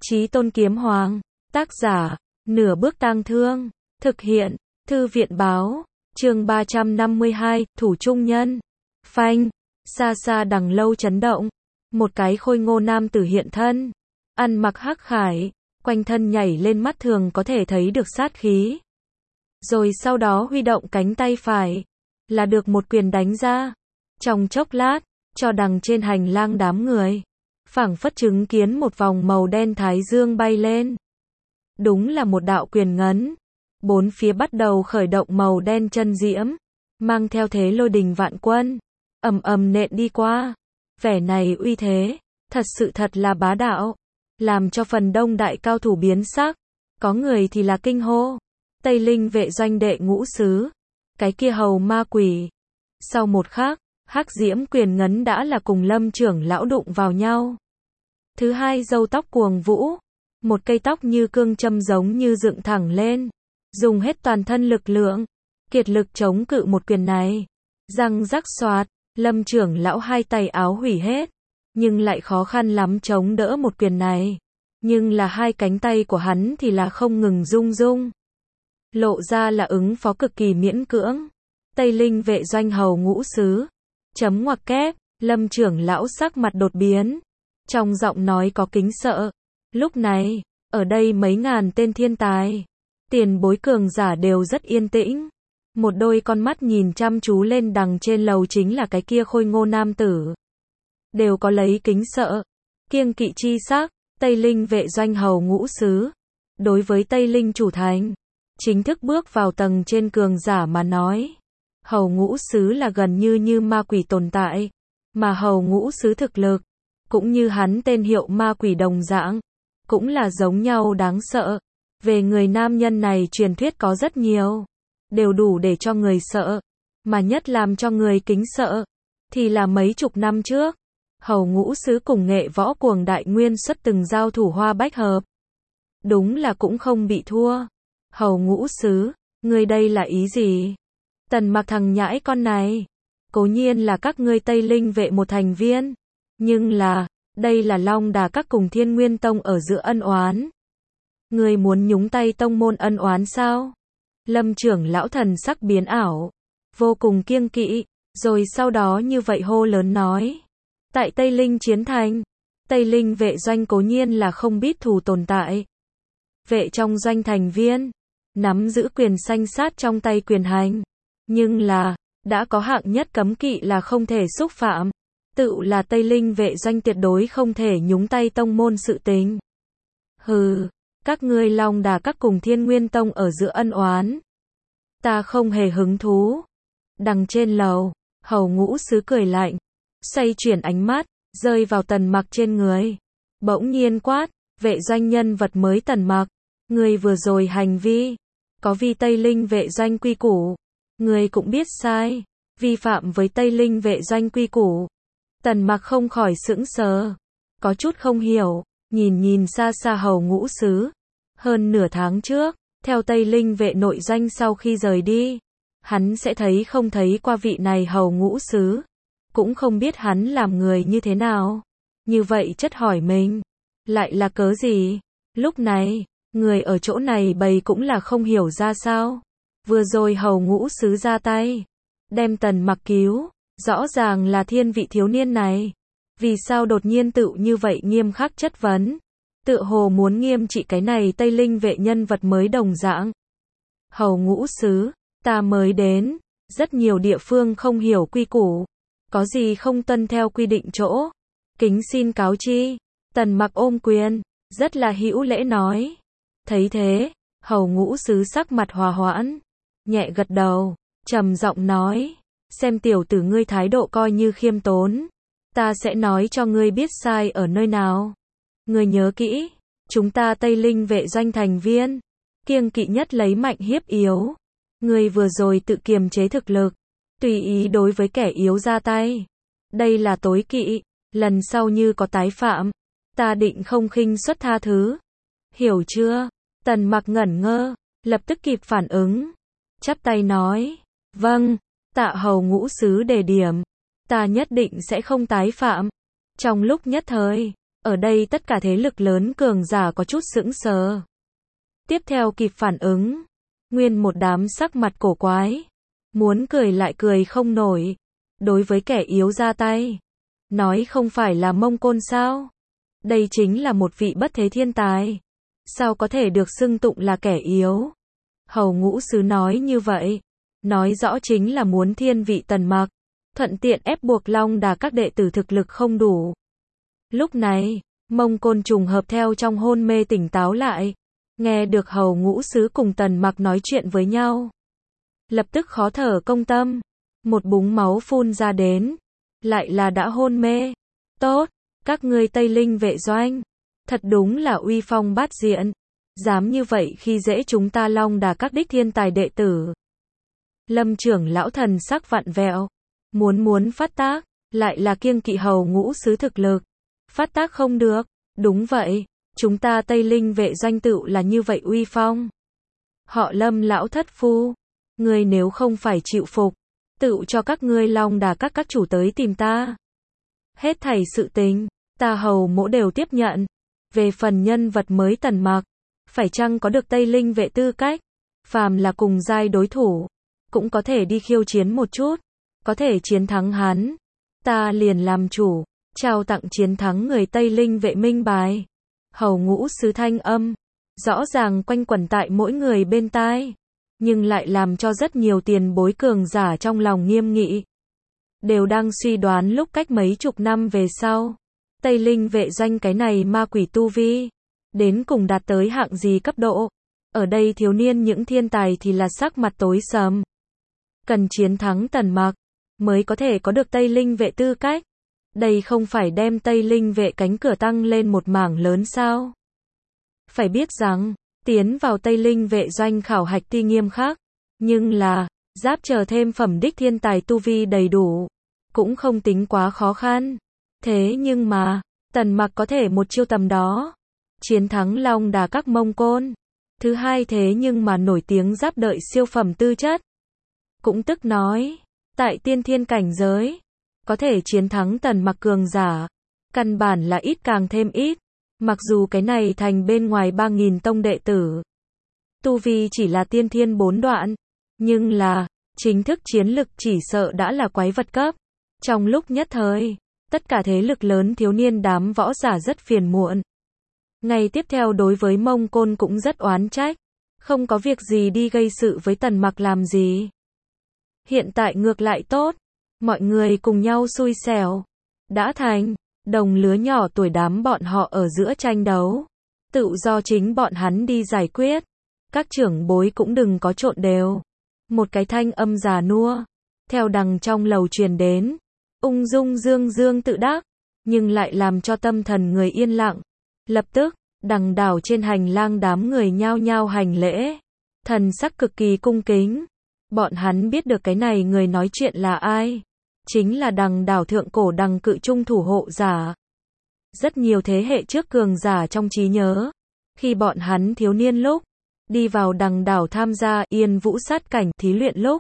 Chí Tôn Kiếm Hoàng, tác giả, Nửa Bước Tang Thương, thực hiện, Thư viện Báo, chương 352, Thủ Trung Nhân. Phanh, xa xa đằng lâu chấn động, một cái khôi ngô nam tử hiện thân, ăn mặc hắc khải, quanh thân nhảy lên mắt thường có thể thấy được sát khí. Rồi sau đó huy động cánh tay phải, là được một quyền đánh ra. Trong chốc lát, cho đằng trên hành lang đám người, phảng phất chứng kiến một vòng màu đen thái dương bay lên. Đúng là một đạo quyền ngấn. Bốn phía bắt đầu khởi động màu đen chân diễm, mang theo thế lôi đình vạn quân, ầm ầm nện đi qua. Vẻ này uy thế, thật là bá đạo, làm cho phần đông đại cao thủ biến sắc, có người thì là kinh hô. Tây Linh vệ doanh đệ ngũ sứ, cái kia hầu ma quỷ. Sau một khắc, hắc diễm quyền ngấn đã là cùng Lâm trưởng lão đụng vào nhau. Thứ hai râu tóc cuồng vũ, một cây tóc như cương châm giống như dựng thẳng lên, dùng hết toàn thân lực lượng, kiệt lực chống cự một quyền này. Răng rắc xoạt, Lâm trưởng lão hai tay áo hủy hết, nhưng lại khó khăn lắm chống đỡ một quyền này. Nhưng là hai cánh tay của hắn thì là không ngừng rung rung, lộ ra là ứng phó cực kỳ miễn cưỡng. Tây Linh vệ doanh hầu ngũ sứ, chấm ngoặc kép, Lâm trưởng lão sắc mặt đột biến, trong giọng nói có kính sợ. Lúc này, ở đây mấy ngàn tên thiên tài, tiền bối cường giả đều rất yên tĩnh. Một đôi con mắt nhìn chăm chú lên đằng trên lầu chính là cái kia khôi ngô nam tử. Đều có lấy kính sợ, kiêng kỵ chi sắc. Tây Linh vệ doanh hầu ngũ sứ, đối với Tây Linh chủ thành, chính thức bước vào tầng trên cường giả mà nói. Hầu ngũ sứ là gần như ma quỷ tồn tại, mà hầu ngũ sứ thực lực, cũng như hắn tên hiệu ma quỷ đồng dạng, cũng là giống nhau đáng sợ. Về người nam nhân này truyền thuyết có rất nhiều, đều đủ để cho người sợ, mà nhất làm cho người kính sợ, thì là mấy chục năm trước, hầu ngũ sứ cùng nghệ võ cuồng đại nguyên xuất từng giao thủ hoa bách hợp. Đúng là cũng không bị thua. Hầu ngũ sứ, ngươi đây là ý gì? Tần Mặc thằng nhãi con này, cố nhiên là các ngươi Tây Linh vệ một thành viên, nhưng là, đây là Long Đà các cùng Thiên Nguyên Tông ở giữa ân oán. Ngươi muốn nhúng tay tông môn ân oán sao? Lâm trưởng lão thần sắc biến ảo, vô cùng kiêng kỵ, rồi sau đó như vậy hô lớn nói. Tại Tây Linh chiến thành, Tây Linh vệ doanh cố nhiên là không biết thù tồn tại. Vệ trong doanh thành viên, nắm giữ quyền sanh sát trong tay quyền hành. Nhưng là, đã có hạng nhất cấm kỵ là không thể xúc phạm. Tự là Tây Linh vệ doanh tuyệt đối không thể nhúng tay tông môn sự tình. Hừ, các ngươi Long Đà các cùng Thiên Nguyên Tông ở giữa ân oán, ta không hề hứng thú. Đằng trên lầu, hầu ngũ sứ cười lạnh, xoay chuyển ánh mắt, rơi vào Tần Mặc trên người. Bỗng nhiên quát, vệ doanh nhân vật mới Tần Mặc, người vừa rồi hành vi, có vi Tây Linh vệ doanh quy củ. Người cũng biết sai, vi phạm với Tây Linh vệ doanh quy củ. Tần Mặc không khỏi sững sờ, có chút không hiểu, nhìn xa xa hầu ngũ sứ. Hơn nửa tháng trước, theo Tây Linh vệ nội doanh sau khi rời đi, hắn sẽ không thấy qua vị này hầu ngũ sứ, cũng không biết hắn làm người như thế nào. Như vậy chất hỏi mình, lại là cớ gì? Lúc này, người ở chỗ này bầy cũng là không hiểu ra sao. Vừa rồi hầu ngũ sứ ra tay, đem Tần Mặc cứu, rõ ràng là thiên vị thiếu niên này. Vì sao đột nhiên tự như vậy nghiêm khắc chất vấn? Tựa hồ muốn nghiêm trị cái này Tây Linh vệ nhân vật mới đồng dạng. Hầu ngũ sứ, ta mới đến, rất nhiều địa phương không hiểu quy củ, có gì không tuân theo quy định chỗ, kính xin cáo chi. Tần Mặc ôm quyền, rất là hữu lễ nói. Thấy thế, hầu ngũ sứ sắc mặt hòa hoãn, nhẹ gật đầu, trầm giọng nói, xem tiểu tử ngươi thái độ coi như khiêm tốn, ta sẽ nói cho ngươi biết sai ở nơi nào. Ngươi nhớ kỹ, chúng ta Tây Linh vệ doanh thành viên, kiêng kỵ nhất lấy mạnh hiếp yếu. Ngươi vừa rồi tự kiềm chế thực lực, tùy ý đối với kẻ yếu ra tay, đây là tối kỵ. Lần sau như có tái phạm, ta định không khinh suất tha thứ. Hiểu chưa? Tần Mặc ngẩn ngơ, lập tức kịp phản ứng, chắp tay nói, vâng, tạ hầu ngũ sứ đề điểm, ta nhất định sẽ không tái phạm. Trong lúc nhất thời, Ở đây tất cả thế lực lớn cường giả có chút sững sờ. Tiếp theo kịp phản ứng, nguyên một đám sắc mặt cổ quái, muốn cười lại cười không nổi. Đối với kẻ yếu ra tay, nói không phải là Mông Côn sao? Đây chính là một vị bất thế thiên tài, sao có thể được xưng tụng là kẻ yếu? Hầu Ngũ Sứ nói như vậy, nói rõ chính là muốn thiên vị Tần Mặc, thuận tiện ép buộc Long Đà các đệ tử thực lực không đủ. Lúc này, Mông Côn trùng hợp theo trong hôn mê tỉnh táo lại, nghe được Hầu Ngũ Sứ cùng Tần Mặc nói chuyện với nhau. Lập tức khó thở công tâm, một búng máu phun ra đến, lại là đã hôn mê. Tốt, các ngươi Tây Linh vệ doanh, thật đúng là uy phong bát diện, dám như vậy khi dễ chúng ta Long Đà các đích thiên tài đệ tử. Lâm trưởng lão thần sắc vặn vẹo, muốn phát tác, lại là kiêng kỵ Hầu Ngũ Sứ thực lực. Phát tác không được, đúng vậy, chúng ta Tây Linh vệ doanh tựu là như vậy uy phong. Họ Lâm lão thất phu, ngươi nếu không phải chịu phục, tựu cho các ngươi Long Đà các chủ tới tìm ta. Hết thảy sự tình, ta Hầu mỗ đều tiếp nhận. Về phần nhân vật mới Tần Mặc, phải chăng có được Tây Linh vệ tư cách, phàm là cùng giai đối thủ, cũng có thể đi khiêu chiến một chút, có thể chiến thắng hắn, ta liền làm chủ, trao tặng chiến thắng người Tây Linh vệ minh bài. Hầu Ngũ Sứ thanh âm, rõ ràng quanh quẩn tại mỗi người bên tai, nhưng lại làm cho rất nhiều tiền bối cường giả trong lòng nghiêm nghị. Đều đang suy đoán lúc cách mấy chục năm về sau, Tây Linh vệ doanh cái này ma quỷ tu vi, đến cùng đạt tới hạng gì cấp độ. Ở đây thiếu niên những thiên tài thì là sắc mặt tối sầm. Cần chiến thắng Tần Mặc, mới có thể có được Tây Linh vệ tư cách. Đây không phải đem Tây Linh vệ cánh cửa tăng lên một mảng lớn sao? Phải biết rằng, tiến vào Tây Linh vệ doanh khảo hạch ti nghiêm khắc, nhưng là, giáp chờ thêm phẩm đích thiên tài tu vi đầy đủ, cũng không tính quá khó khăn. Thế nhưng mà, Tần Mặc có thể một chiêu tầm đó, chiến thắng Long Đà các Mông Côn. Thứ hai thế nhưng mà nổi tiếng giáp đợi siêu phẩm tư chất. Cũng tức nói, tại tiên thiên cảnh giới, có thể chiến thắng Tần Mặc cường giả, căn bản là ít càng thêm ít. Mặc dù cái này thành bên ngoài 3.000 tông đệ tử, tu vi chỉ là tiên thiên 4 đoạn, nhưng là, chính thức chiến lực chỉ sợ đã là quái vật cấp. Trong lúc nhất thời, tất cả thế lực lớn thiếu niên đám võ giả rất phiền muộn. Ngày tiếp theo đối với Mông Côn cũng rất oán trách, không có việc gì đi gây sự với Tần Mặc làm gì. Hiện tại ngược lại tốt, mọi người cùng nhau xui xẻo. Đã thành, đồng lứa nhỏ tuổi đám bọn họ ở giữa tranh đấu, tự do chính bọn hắn đi giải quyết. Các trưởng bối cũng đừng có trộn đều. Một cái thanh âm già nua, theo đằng trong lầu truyền đến, ung dung dương dương tự đắc, nhưng lại làm cho tâm thần người yên lặng. Lập tức, đằng đảo trên hành lang đám người nhao nhao hành lễ, thần sắc cực kỳ cung kính. Bọn hắn biết được cái này người nói chuyện là ai, chính là đằng đảo thượng cổ đằng cự trung thủ hộ giả. Rất nhiều thế hệ trước cường giả trong trí nhớ, khi bọn hắn thiếu niên lúc, đi vào đằng đảo tham gia Yên Vũ sát cảnh thí luyện lúc,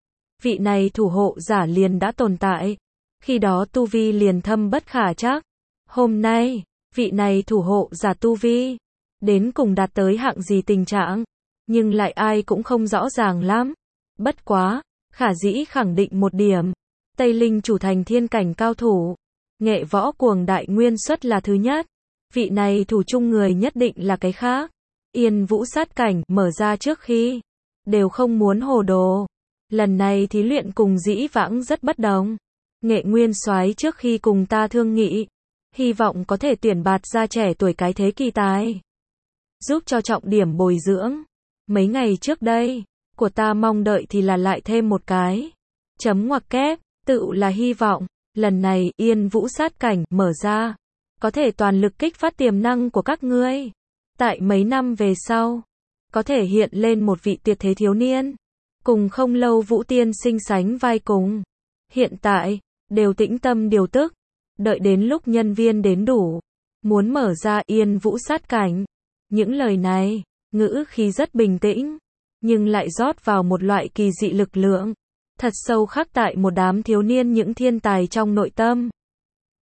vị này thủ hộ giả liền đã tồn tại, khi đó tu vi liền thâm bất khả trắc. Hôm nay, vị này thủ hộ giả tu vi, đến cùng đạt tới hạng gì tình trạng, nhưng lại ai cũng không rõ ràng lắm. Bất quá, khả dĩ khẳng định một điểm, Tây Linh chủ thành thiên cảnh cao thủ, nghệ võ cuồng đại nguyên xuất là thứ nhất, vị này thủ chung người nhất định là cái khác. Yên Vũ sát cảnh mở ra trước khi, đều không muốn hồ đồ. Lần này thí luyện cùng dĩ vãng rất bất đồng. Nghệ nguyên soái trước khi cùng ta thương nghị, hy vọng có thể tuyển bạt ra trẻ tuổi cái thế kỳ tài, giúp cho trọng điểm bồi dưỡng. Mấy ngày trước đây, của ta mong đợi thì là lại thêm một cái chấm ngoặc kép, tự là hy vọng, lần này Yên Vũ sát cảnh mở ra, có thể toàn lực kích phát tiềm năng của các ngươi. Tại mấy năm về sau, có thể hiện lên một vị tuyệt thế thiếu niên, cùng không lâu Vũ Tiên sinh sánh vai cùng. Hiện tại, đều tĩnh tâm điều tức, đợi đến lúc nhân viên đến đủ, muốn mở ra Yên Vũ sát cảnh. Những lời này, ngữ khí rất bình tĩnh, nhưng lại rót vào một loại kỳ dị lực lượng, thật sâu khắc tại một đám thiếu niên những thiên tài trong nội tâm.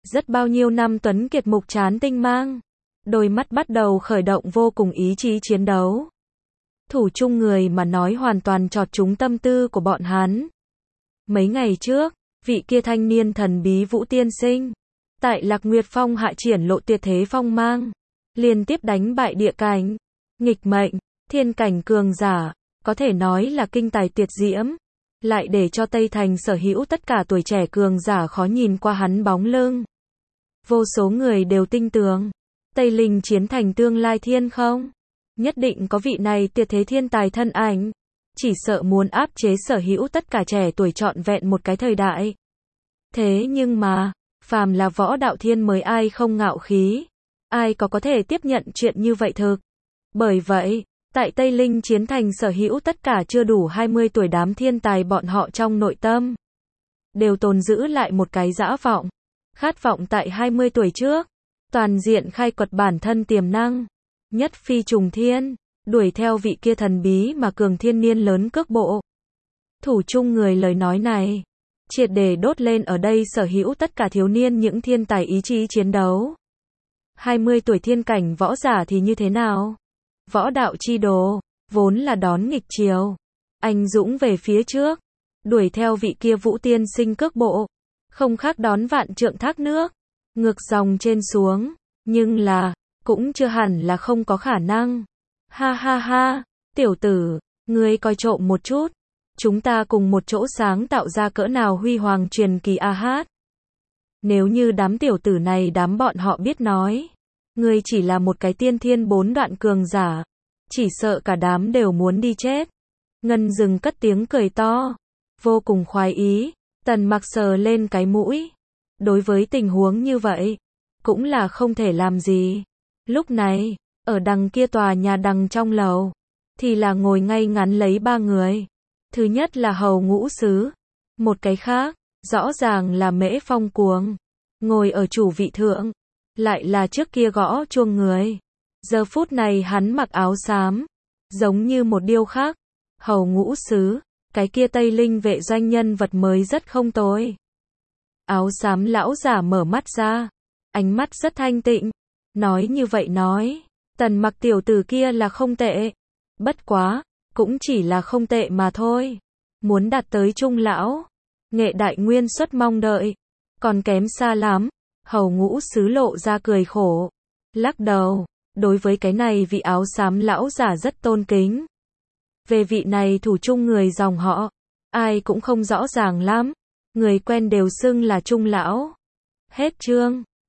Rất bao nhiêu năm tuấn kiệt mục trán tinh mang, đôi mắt bắt đầu khởi động vô cùng ý chí chiến đấu. Thủ chung người mà nói hoàn toàn chọt trúng tâm tư của bọn hắn. Mấy ngày trước, vị kia thanh niên thần bí Vũ tiên sinh, tại Lạc Nguyệt Phong hạ triển lộ tuyệt thế phong mang, liên tiếp đánh bại địa cảnh, nghịch mệnh, thiên cảnh cường giả, có thể nói là kinh tài tuyệt diễm, lại để cho Tây Thành sở hữu tất cả tuổi trẻ cường giả khó nhìn qua hắn bóng lưng. Vô số người đều tin tưởng, Tây Linh chiến thành tương lai thiên không, nhất định có vị này tuyệt thế thiên tài thân ảnh, chỉ sợ muốn áp chế sở hữu tất cả trẻ tuổi trọn vẹn một cái thời đại. Thế nhưng mà, phàm là võ đạo thiên mới ai không ngạo khí, ai có thể tiếp nhận chuyện như vậy thực. Bởi vậy, tại Tây Linh chiến thành sở hữu tất cả chưa đủ 20 tuổi đám thiên tài bọn họ trong nội tâm, đều tồn giữ lại một cái dã vọng, khát vọng tại 20 tuổi trước, toàn diện khai quật bản thân tiềm năng, nhất phi trùng thiên, đuổi theo vị kia thần bí mà cường thiên niên lớn cước bộ. Thủ chung người lời nói này, triệt để đốt lên ở đây sở hữu tất cả thiếu niên những thiên tài ý chí chiến đấu. 20 tuổi thiên cảnh võ giả thì như thế nào? Võ đạo chi đồ, vốn là đón nghịch chiều, anh dũng về phía trước, đuổi theo vị kia Vũ tiên sinh cước bộ, không khác đón vạn trượng thác nước, ngược dòng trên xuống, nhưng là, cũng chưa hẳn là không có khả năng. Ha ha ha, tiểu tử, ngươi coi trộm một chút, chúng ta cùng một chỗ sáng tạo ra cỡ nào huy hoàng truyền kỳ a hát. Nếu như đám tiểu tử này đám bọn họ biết nói, ngươi chỉ là một cái tiên thiên 4 đoạn cường giả, chỉ sợ cả đám đều muốn đi chết. Ngân Dừng cất tiếng cười to, vô cùng khoái ý, Tần Mặc sờ lên cái mũi. Đối với tình huống như vậy, cũng là không thể làm gì. Lúc này, ở đằng kia tòa nhà đằng trong lầu, thì là ngồi ngay ngắn lấy 3 người. Thứ nhất là Hầu Ngũ Sứ, một cái khác, rõ ràng là Mễ Phong Cuồng, ngồi ở chủ vị thượng, lại là trước kia gõ chuông người. Giờ phút này hắn mặc áo xám, giống như một điêu khắc. Hầu Ngũ Sứ, cái kia Tây Linh vệ doanh nhân vật mới rất không tồi. Áo xám lão giả mở mắt ra, ánh mắt rất thanh tịnh, nói như vậy nói, Tần Mặc tiểu tử kia là không tệ, bất quá, cũng chỉ là không tệ mà thôi. Muốn đạt tới trung lão, nghệ đại nguyên xuất mong đợi, còn kém xa lắm. Hầu Ngũ Sứ lộ ra cười khổ, lắc đầu, đối với cái này vị áo xám lão giả rất tôn kính. Về vị này thủ chung người dòng họ, ai cũng không rõ ràng lắm, người quen đều xưng là trung lão. Hết chương.